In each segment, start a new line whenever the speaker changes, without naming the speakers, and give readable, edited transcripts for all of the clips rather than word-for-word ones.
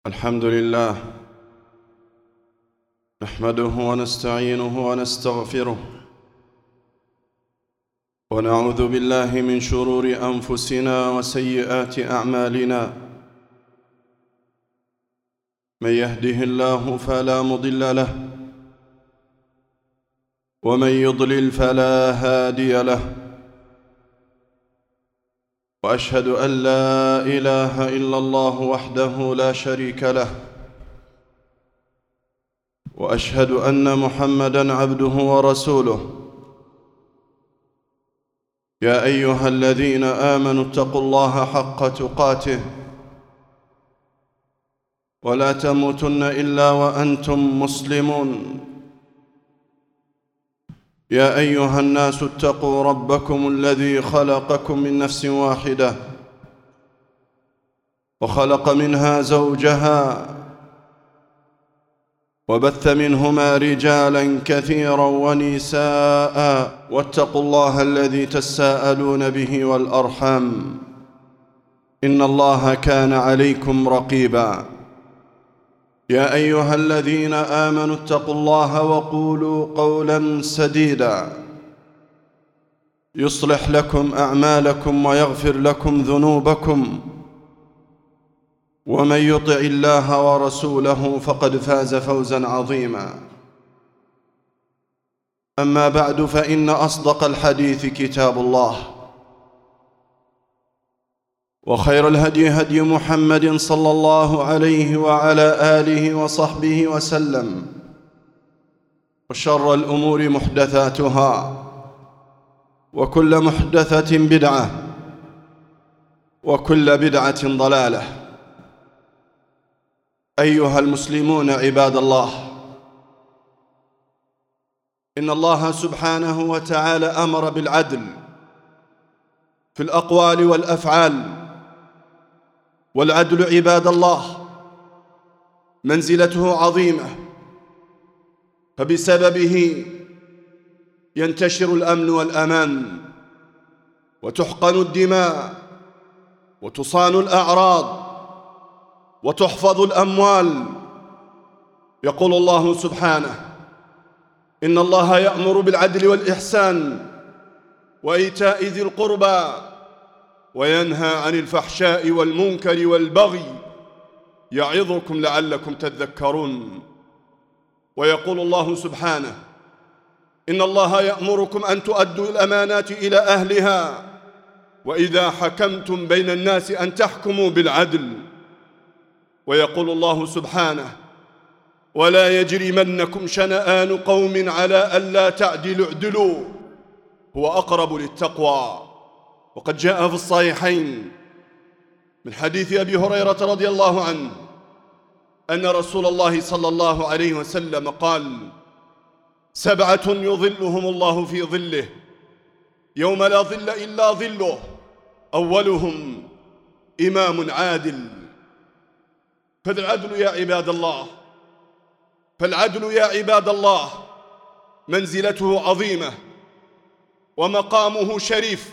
الحمد لله نحمده ونستعينه ونستغفره ونعوذ بالله من شرور أنفسنا وسيئات أعمالنا. من يهده الله فلا مضل له ومن يضلل فلا هادي له، وأشهد أن لا إله إلا الله وحده لا شريك له، وأشهد أن محمدًا عبده ورسوله. يا أيها الذين آمنوا اتقوا الله حق تقاته ولا تموتن إلا وأنتم مسلمون. يا أيها الناس اتقوا ربكم الذي خلقكم من نفس واحدة وخلق منها زوجها وبث منهما رجالاً كثيراً ونساء، واتقوا الله الذي تساءلون به والأرحام إن الله كان عليكم رقيباً. يا أيها الذين آمنوا اتقوا الله وقولوا قولاً سديداً يصلح لكم أعمالكم ويغفر لكم ذنوبكم، ومن يطع الله ورسوله فقد فاز فوزاً عظيماً. أما بعد، فإن أصدق الحديث كتاب الله، وخير الهدي هدي محمد صلى الله عليه وعلى آله وصحبه وسلم، وشر الأمور محدثاتها، وكل محدثة بدعة، وكل بدعة ضلالة. أيها المسلمون عباد الله، إن الله سبحانه وتعالى أمر بالعدل في الأقوال والأفعال. والعدل عباد الله منزلته عظيمة، فبسببه ينتشر الأمن والأمان، وتحقن الدماء، وتصان الأعراض، وتحفظ الأموال. يقول الله سبحانه: إن الله يأمر بالعدل والإحسان وإيتاء ذي القربى وينهى عن الفحشاء والمنكر والبغي يعظكم لعلكم تذكرون. ويقول الله سبحانه: إن الله يأمركم أن تؤدوا الأمانات إلى أهلها وإذا حكمتم بين الناس أن تحكموا بالعدل. ويقول الله سبحانه: ولا يجرمنكم شنآن قوم على ألا تعدلوا اعدلوا هو أقرب للتقوى. وقد جاء في الصحيحين من حديث أبي هريرة رضي الله عنه أن رسول الله صلى الله عليه وسلم قال: 7 يظلهم الله في ظله يوم لا ظل إلا ظله، أولهم إمام عادل. فالعدل يا عباد الله منزلته عظيمة ومقامه شريف.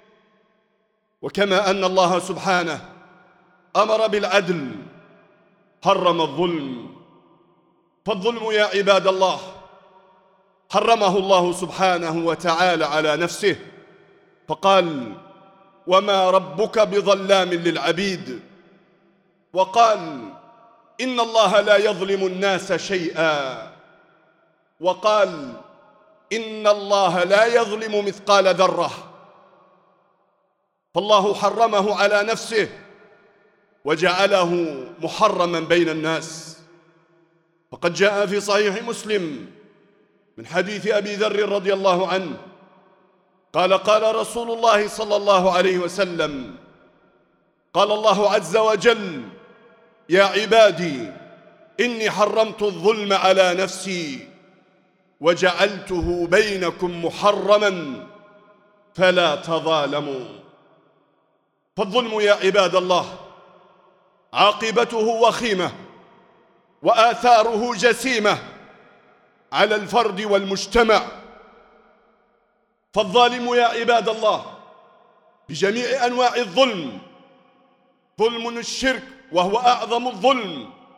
وكما أن الله سبحانه أمر بالعدل حرم الظلم. فالظلم يا عباد الله حرمه الله سبحانه وتعالى على نفسه، فقال: وما ربك بظلام للعبيد. وقال: إن الله لا يظلم الناس شيئا. وقال: إن الله لا يظلم مثقال ذرة. فالله حرمه على نفسه وجعله محرما بين الناس. فقد جاء في صحيح مسلم من حديث أبي ذر رضي الله عنه قال: قال رسول الله صلى الله عليه وسلم: قال الله عز وجل: يا عبادي إني حرمت الظلم على نفسي وجعلته بينكم محرما فلا تظالموا. فالظلم يا عباد الله عاقبته وخيمة وآثاره جسيمة على الفرد والمجتمع. فالظالم يا عباد الله بجميع أنواع الظلم، ظلم الشرك وهو أعظم الظلم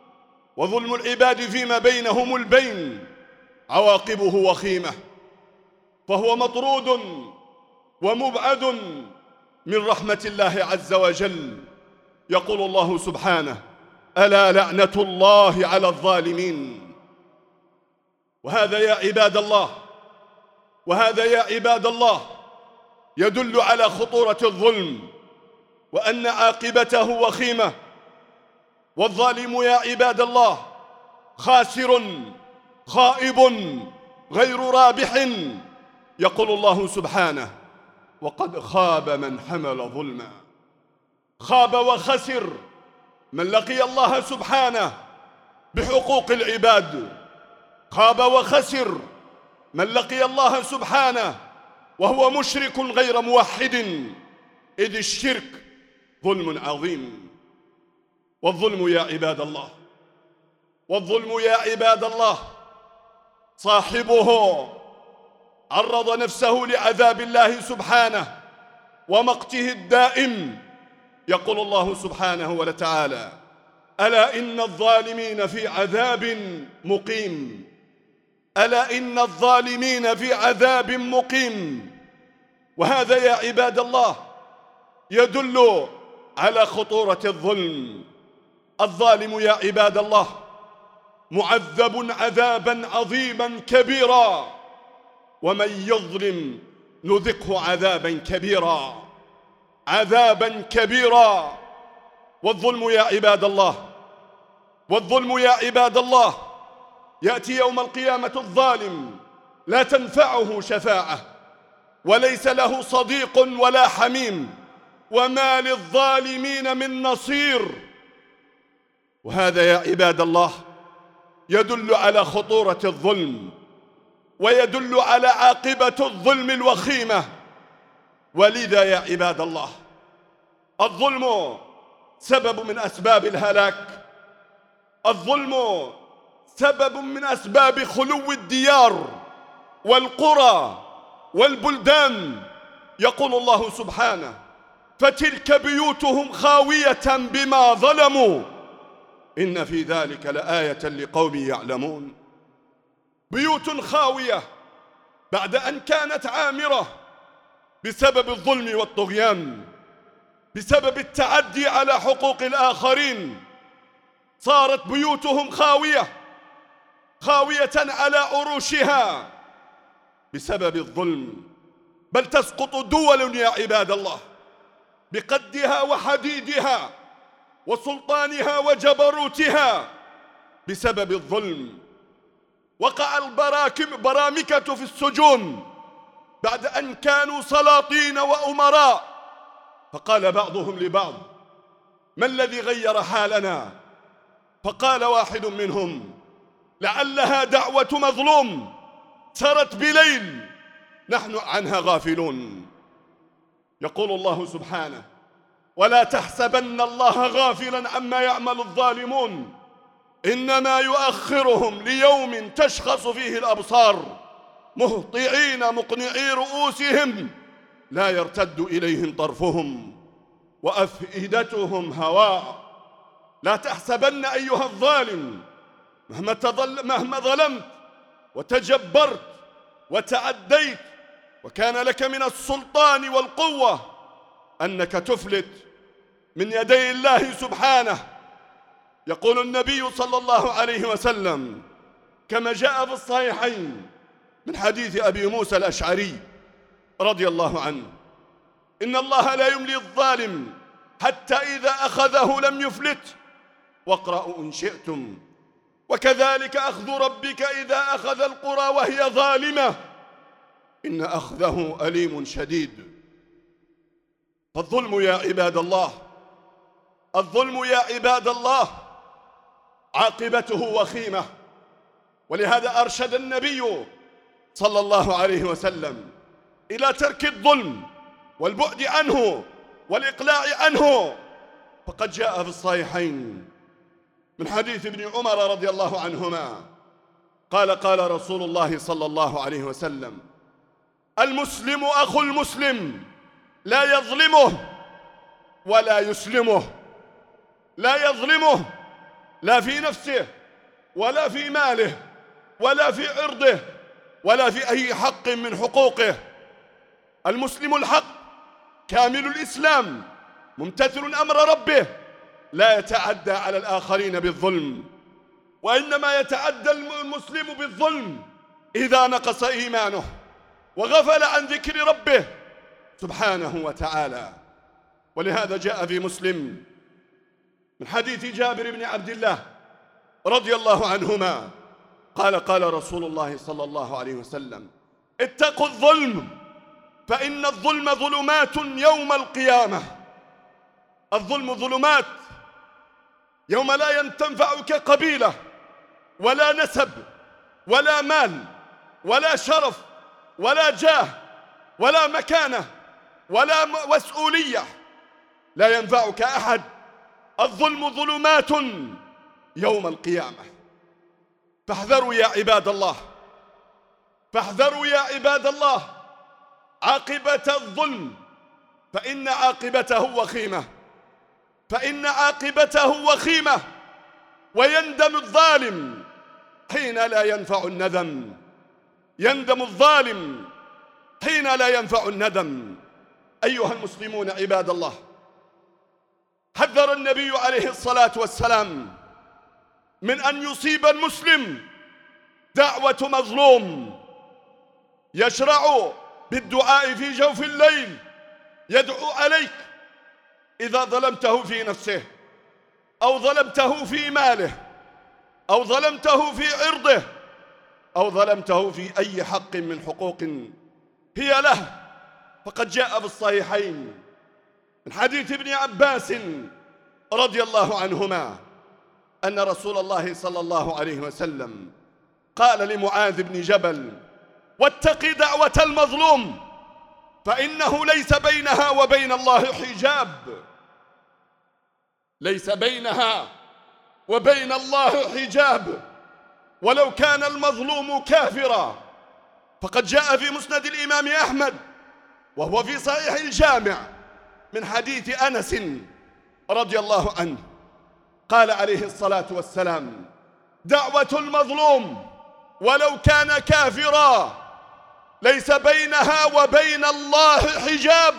وظلم العباد فيما بينهم البين عواقبه وخيمة، فهو مطرود ومبعد من رحمة الله عز وجل. يقول الله سبحانه: ألا لعنة الله على الظالمين. وهذا يا عباد الله يدل على خطورة الظلم وأن عاقبته وخيمة. والظالم يا عباد الله خاسر خائب غير رابح. يقول الله سبحانه: وقد خاب من حمل ظلما. خاب وخسر من لقي الله سبحانه بحقوق العباد. خاب وخسر من لقي الله سبحانه وهو مشرك غير موحد، إذ الشرك ظلم عظيم. والظلم يا عباد الله صاحبه عرض نفسه لعذاب الله سبحانه ومقته الدائم. يقول الله سبحانه وتعالى: ألا إن الظالمين في عذاب مقيم. ألا إن الظالمين في عذاب مقيم. وهذا يا عباد الله يدل على خطورة الظلم. الظالم يا عباد الله معذب عذابا عظيما كبيرا، ومن يظلم نذقه عذابا كبيرا. والظلم يا عباد الله يأتي يوم القيامة الظالم لا تنفعه شفاعة، وليس له صديق ولا حميم، وما للظالمين من نصير. وهذا يا عباد الله يدل على خطورة الظلم، ويدل على عاقبة الظلم الوخيمة. ولذا يا عباد الله الظلم سبب من أسباب الهلاك. الظلم سبب من أسباب خلو الديار والقرى والبلدان. يقول الله سبحانه: فتلك بيوتهم خاوية بما ظلموا إن في ذلك لآية لقوم يعلمون. بيوت خاوية بعد أن كانت عامرة بسبب الظلم والطغيان، بسبب التعدي على حقوق الآخرين، صارت بيوتهم خاوية على عروشها بسبب الظلم. بل تسقط دول يا عباد الله بقدها وحديدها وسلطانها وجبروتها بسبب الظلم. وقع البرامكة في السجون بعد أن كانوا سلاطين وأمراء، فقال بعضهم لبعض: ما الذي غير حالنا؟ فقال واحد منهم: لعلها دعوة مظلوم سرت بليل نحن عنها غافلون. يقول الله سبحانه: ولا تحسبن الله غافلا عما يعمل الظالمون إنما يؤخرهم ليوم تشخص فيه الأبصار مهطعين مقنعي رؤوسهم لا يرتد إليهم طرفهم وأفئدتهم هواء. لا تحسبن أيها الظالم مهما ظلمت وتجبرت وتعديت وكان لك من السلطان والقوة أنك تفلت من يدي الله سبحانه. يقول النبي صلى الله عليه وسلم كما جاء في الصحيحين من حديث أبي موسى الأشعري رضي الله عنه: إن الله لا يملي الظالم حتى إذا أخذه لم يفلت، واقرأوا إن شئتم: وكذلك أخذ ربك إذا أخذ القرى وهي ظالمة إن أخذه أليم شديد. فالظلم يا عباد الله عاقبته وخيمة. ولهذا أرشد النبي صلى الله عليه وسلم إلى ترك الظلم والبعد عنه والإقلاع عنه. فقد جاء في الصحيحين من حديث ابن عمر رضي الله عنهما قال رسول الله صلى الله عليه وسلم: المسلم أخو المسلم لا يظلمه ولا يسلمه. لا يظلمه لا في نفسه ولا في ماله ولا في عرضه ولا في أي حق من حقوقه. المسلم الحق كامل الإسلام ممتثل أمر ربه لا يتعدى على الآخرين بالظلم، وإنما يتعدى المسلم بالظلم إذا نقص إيمانه وغفل عن ذكر ربه سبحانه وتعالى. ولهذا جاء في مسلم من حديث جابر بن عبد الله رضي الله عنهما قال قال رسول الله صلى الله عليه وسلم: اتقوا الظلم فإن الظلم ظلمات يوم القيامة. الظلم ظلمات يوم لا تنفعك قبيلة ولا نسب ولا مال ولا شرف ولا جاه ولا مكانة ولا مسؤولية، لا ينفعك أحد. الظلم ظلمات يوم القيامة. فاحذروا يا عباد الله، فاحذروا يا عباد الله عاقبة الظلم، فإن عاقبته وخيمة، فإن عاقبته وخيمة. ويندم الظالم حين لا ينفع الندم، يندم الظالم حين لا ينفع الندم. أيها المسلمون عباد الله، حذر النبي عليه الصلاة والسلام من أن يصيب المسلم دعوة مظلوم يشرع بالدعاء في جوف الليل، يدعو عليك إذا ظلمته في نفسه أو ظلمته في ماله أو ظلمته في عرضه أو ظلمته في أي حق من حقوق هي له. فقد جاء في الصحيحين من حديث ابن عباس رضي الله عنهما أن رسول الله صلى الله عليه وسلم قال لمعاذ بن جبل: واتق دعوة المظلوم فإنه ليس بينها وبين الله حجاب، ليس بينها وبين الله حجاب ولو كان المظلوم كافرا. فقد جاء في مسند الإمام أحمد وهو في صحيح الجامع من حديث أنس رضي الله عنه قال عليه الصلاة والسلام: دعوة المظلوم ولو كان كافرا ليس بينها وبين الله حجاب.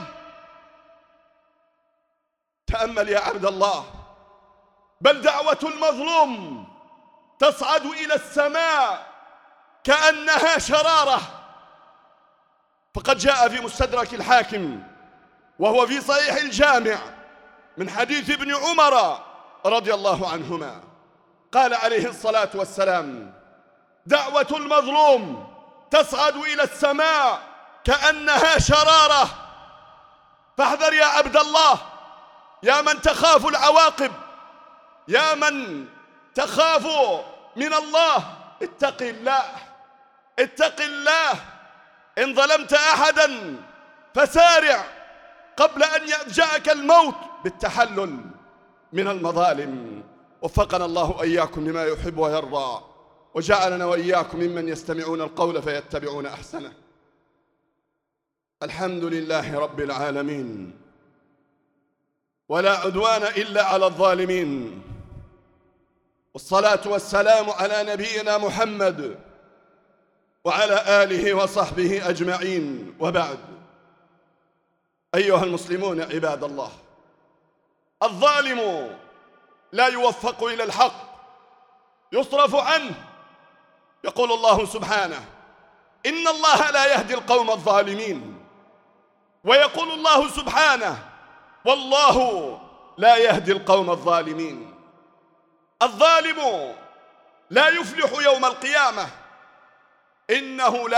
تأمل يا عبد الله، بل دعوة المظلوم تصعد إلى السماء كأنها شرارة. فقد جاء في مستدرك الحاكم وهو في صحيح الجامع من حديث ابن عمر رضي الله عنهما قال عليه الصلاة والسلام: دعوة المظلوم تصعد إلى السماء كأنها شرارة. فاحذر يا عبد الله، يا من تخاف العواقب، يا من تخاف من الله، اتق الله، اتق الله. إن ظلمت أحدا فسارع قبل أن يفجأك الموت بالتحلل من المظالم. وفقنا الله إياكم لما يحب ويرضى، وجعلنا وإياكم ممن يستمعون القول فيتبعون أحسنه. الحمد لله رب العالمين، ولا عدوان إلا على الظالمين، والصلاة والسلام على نبينا محمد وعلى آله وصحبه أجمعين، وبعد. أيها المسلمون عباد الله، الظالم لا يوفق إلى الحق، يصرف عنه. يقول الله سبحانه: إن الله لا يهدي القوم الظالمين. ويقول الله سبحانه: والله لا يهدي القوم الظالمين. الظالم لا يفلح يوم القيامة، إنه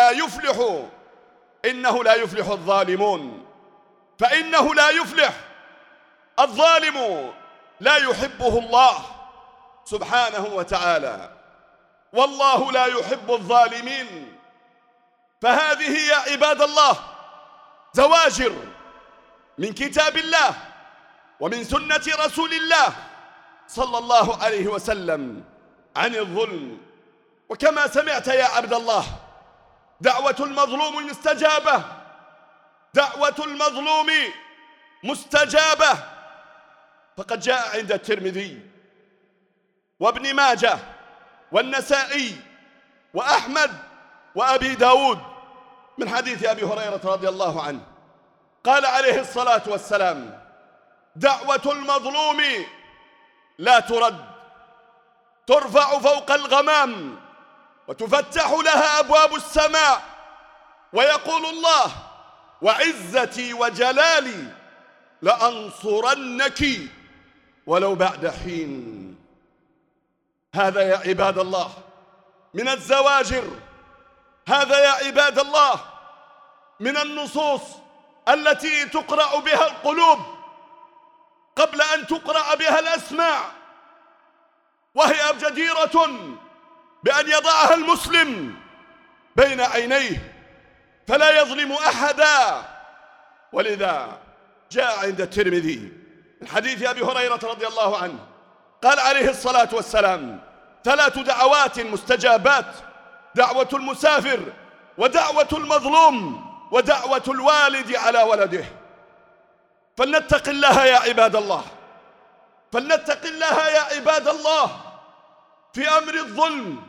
لا يفلح الظالمون، فإنه لا يفلح. الظالم لا يحبه الله سبحانه وتعالى، والله لا يحب الظالمين. فهذه يا عباد الله زواجر من كتاب الله ومن سنة رسول الله صلى الله عليه وسلم عن الظلم. وكما سمعت يا عبد الله، دعوة المظلوم مستجابة، دعوة المظلوم مستجابة. فقد جاء عند الترمذي وابن ماجه والنسائي وأحمد وأبي داود من حديث أبي هريرة رضي الله عنه قال عليه الصلاة والسلام: دعوة المظلوم لا ترد، ترفع فوق الغمام وتفتح لها أبواب السماء، ويقول الله: وعزتي وجلالي لأنصرنك ولو بعد حين. هذا يا عباد الله من الزواجر، هذا يا عباد الله من النصوص التي تقرأ بها القلوب قبل أن تقرأ بها الأسماع، وهي جديرة بأن يضعها المسلم بين عينيه فلا يظلم أحدا. ولذا جاء عند الترمذي من حديث أبي هريرة رضي الله عنه قال عليه الصلاة والسلام: 3 دعوات مستجابات: دعوة المسافر، ودعوة المظلوم، ودعوة الوالد على ولده. فلنتق الله يا عباد الله، فلنتق الله يا عباد الله في أمر الظلم،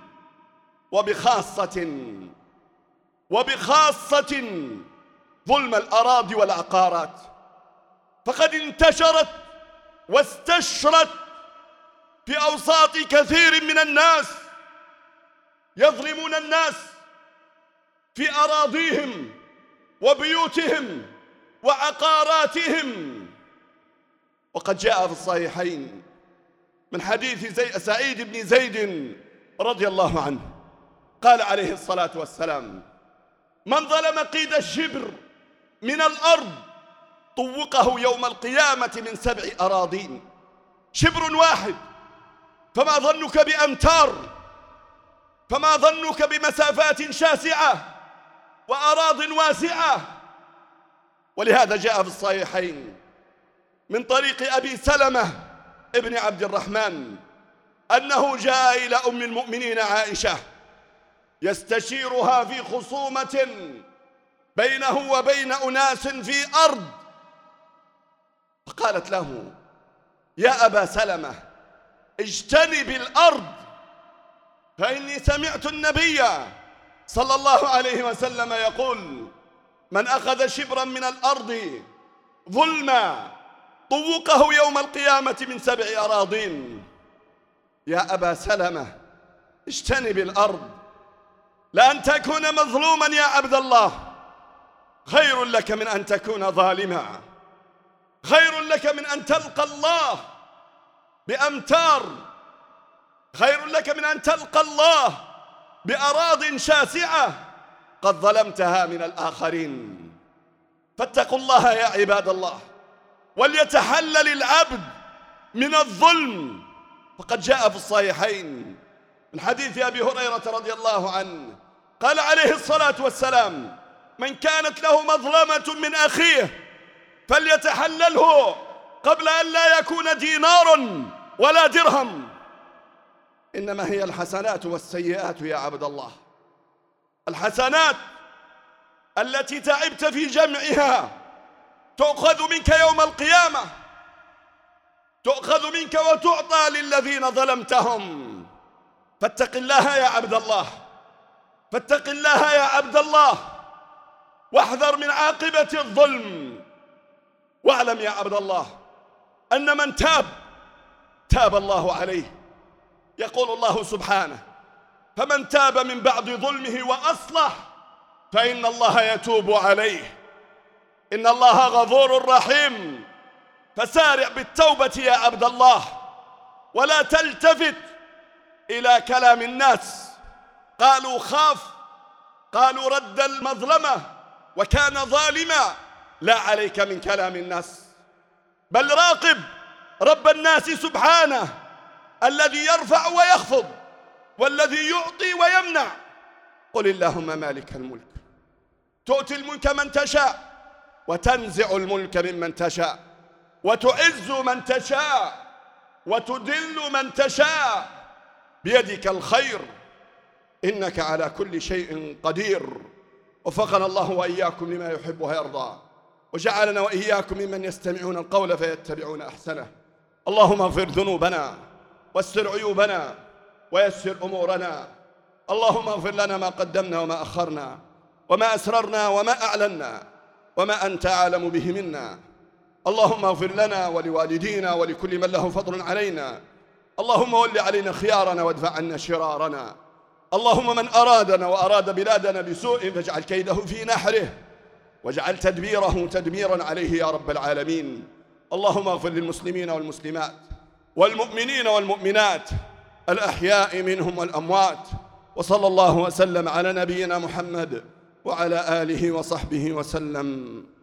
وبخاصة ظلم الأراضي والعقارات، فقد انتشرت واستشرت في أوساط كثير من الناس، يظلمون الناس في أراضيهم وبيوتهم وعقاراتهم. وقد جاء في الصحيحين من حديث سعيد بن زيد رضي الله عنه قال عليه الصلاة والسلام: من ظلم قيد الشبر من الأرض طوقه يوم القيامة من 7 أراضين. شبر واحد، فما ظنك بأمتار، فما ظنك بمسافات شاسعة وأراض واسعة. ولهذا جاء في الصحيحين من طريق أبي سلمة ابن عبد الرحمن أنه جاء إلى أم المؤمنين عائشة يستشيرها في خصومة بينه وبين أناس في أرض، فقالت له: يا أبا سلمة، اجتنب الأرض، فإني سمعت النبي صلى الله عليه وسلم يقول: من أخذ شبرا من الأرض ظلما طوقه يوم القيامة من 7 أراضين. يا أبا سلمة، اجتنب الأرض، لأن تكون مظلوما يا عبد الله خير لك من أن تكون ظالما، خير لك من أن تلقى الله بأمتار، خير لك من أن تلقى الله بأراض شاسعة قد ظلمتها من الآخرين. فاتقوا الله يا عباد الله، وليتحلل العبد من الظلم. فقد جاء في الصحيحين من حديث أبي هريرة رضي الله عنه قال عليه الصلاة والسلام: من كانت له مظلمة من أخيه فليتحلله قبل أن لا يكون دينار ولا درهم. إنما هي الحسنات والسيئات يا عبد الله. الحسنات التي تعبت في جمعها تؤخذ منك يوم القيامة، تؤخذ منك وتعطى للذين ظلمتهم. فاتق الله يا عبد الله، فاتق الله يا عبد الله، واحذر من عاقبة الظلم. واعلم يا عبد الله أن من تاب الله عليه. يقول الله سبحانه: فمن تاب من بعد ظلمه وأصلح فإن الله يتوب عليه، إن الله غفور رحيم. فسارع بالتوبة يا عبد الله، ولا تلتفت إلى كلام الناس. قالوا خاف، قالوا رد المظلمة وكان ظالما. لا عليك من كلام الناس، بل راقب رب الناس سبحانه الذي يرفع ويخفض والذي يعطي ويمنع. قل اللهم مالك الملك تؤتي الملك من تشاء وتنزع الملك ممن تشاء وتعز من تشاء وتذل من تشاء، بيدك الخير إنك على كل شيء قدير. وفقنا الله وإياكم لما يحب ويرضى، وجعلنا وإياكم ممن يستمعون القول فيتبعون أحسنه. اللهم اغفر ذنوبنا واستر عيوبنا ويسر أمورنا. اللهم اغفر لنا ما قدمنا وما أخرنا وما أسررنا وما أعلنا وما أنت أعلم به منا. اللهم اغفر لنا ولوالدينا ولكل من له فضل علينا. اللهم ول علينا خيارنا وادفع عنا شرارنا. اللهم من أرادنا وأراد بلادنا بسوء فاجعل كيده في نحره واجعل تدبيره تدميرا عليه يا رب العالمين. اللهم اغفر للمسلمين والمسلمات والمؤمنين والمؤمنات الأحياء منهم والأموات. وصلى الله وسلم على نبينا محمد وعلى آله وصحبه وسلم.